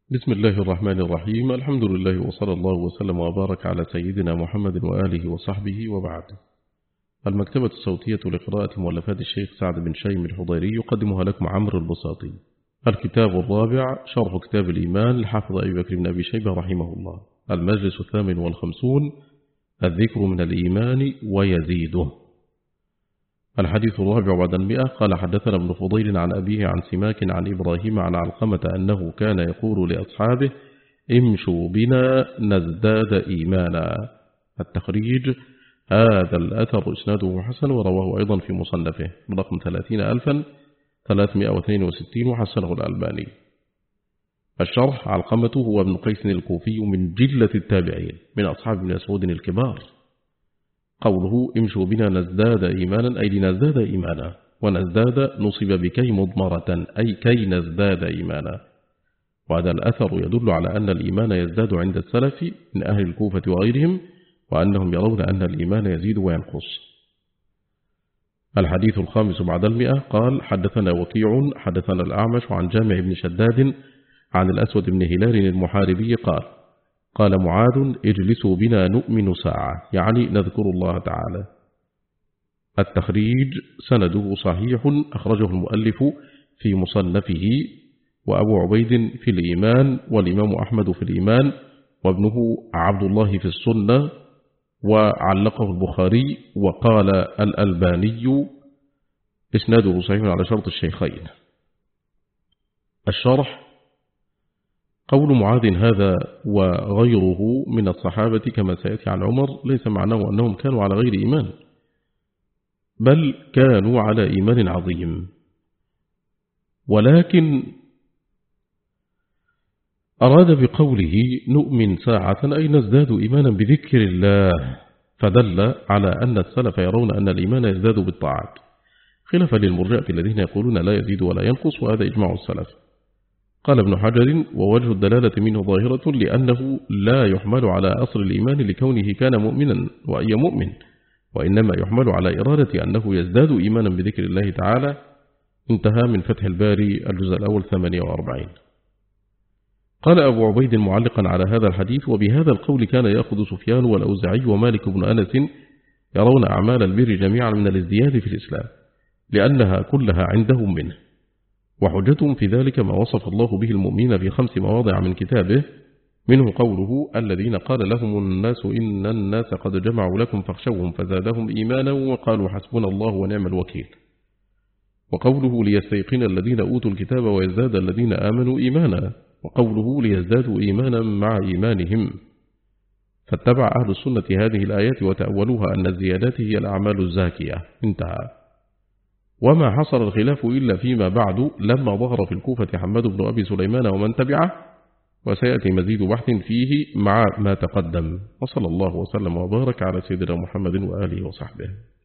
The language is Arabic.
بسم الله الرحمن الرحيم. الحمد لله وصلى الله وسلم وبارك على سيدنا محمد وآله وصحبه وبعد. المكتبة الصوتية لقراءة مؤلفات الشيخ سعد بن شيم الحضيري يقدمها لكم عمرو البساطي. الكتاب الرابع شرح كتاب الإيمان لحافظ أبي بكر بن أبي شيبة رحمه الله. المجلس 58 الذكر من الإيمان ويزيده. الحديث الرابع بعد 100. قال حدثنا ابن فضيل عن أبيه عن سماك عن إبراهيم عن علقمة أنه كان يقول لأصحابه: امشوا بنا نزداد إيمانا. التخريج: هذا الأثر إسناده حسن ورواه أيضا في مصنفه برقم 30362 وحسنه الألباني. الشرح: علقمة هو ابن قيس الكوفي من جلة التابعين من أصحاب ابن مسعود الكبار. قوله امشوا بنا نزداد إيمانا أي لنزداد إيمانا، ونزداد نصب بكي مضمرة أي كي نزداد إيمانا. وهذا الأثر يدل على أن الإيمان يزداد عند السلف من أهل الكوفة وغيرهم، وأنهم يرون أن الإيمان يزيد وينقص. الحديث الخامس بعد 100. قال حدثنا وكيع حدثنا الأعمش عن جامع بن شداد عن الأسود بن هلال المحاربي قال معاذ: اجلسوا بنا نؤمن ساعة، يعني نذكر الله تعالى. التخريج: سنده صحيح، أخرجه المؤلف في مصنفه، وأبو عبيد في الإيمان، والإمام أحمد في الإيمان، وابنه عبد الله في السنة، وعلقه البخاري، وقال الألباني إسناده صحيح على شرط الشيخين. الشرح: قول معاذ هذا وغيره من الصحابة كما سيأتي عن عمر ليس معناه أنهم كانوا على غير إيمان، بل كانوا على إيمان عظيم، ولكن أراد بقوله نؤمن ساعة أي نزداد إيمانا بذكر الله، فدل على أن السلف يرون أن الإيمان يزداد بالطاعات، خلافا للمرجئة الذين يقولون لا يزيد ولا ينقص، وهذا إجماع السلف. قال ابن حجر: ووجه الدلالة منه ظاهرة، لأنه لا يحمل على أصل الإيمان لكونه كان مؤمنا وأي مؤمن، وإنما يحمل على إرادة أنه يزداد إيمانا بذكر الله تعالى. انتهى من فتح الباري الجزء الأول 48. قال أبو عبيد معلقا على هذا الحديث: وبهذا القول كان يأخذ سفيان والأوزاعي ومالك بن أنس يرون أعمال البر جميعا من الازدياد في الإسلام، لأنها كلها عندهم منه. وحجتهم في ذلك ما وصف الله به المؤمنين في 5 مواضع من كتابه، منه قوله: الذين قال لهم الناس إن الناس قد جمعوا لكم فاخشوهم فزادهم إيمانا وقالوا حسبنا الله ونعم الوكيل. وقوله: ليستيقن الذين أوتوا الكتاب ويزداد الذين آمنوا إيمانا. وقوله: ليزدادوا إيمانا مع إيمانهم. فاتبع أهل السنة هذه الآيات وتأولوها أن الزيادات هي الأعمال الزاكية. انتهى. وما حصل الخلاف إلا فيما بعد لما ظهر في الكوفة حماد بن أبي سليمان ومن تبعه، وسيأتي مزيد بحث فيه مع ما تقدم. وصلى الله وسلم وبارك على سيدنا محمد وآله وصحبه.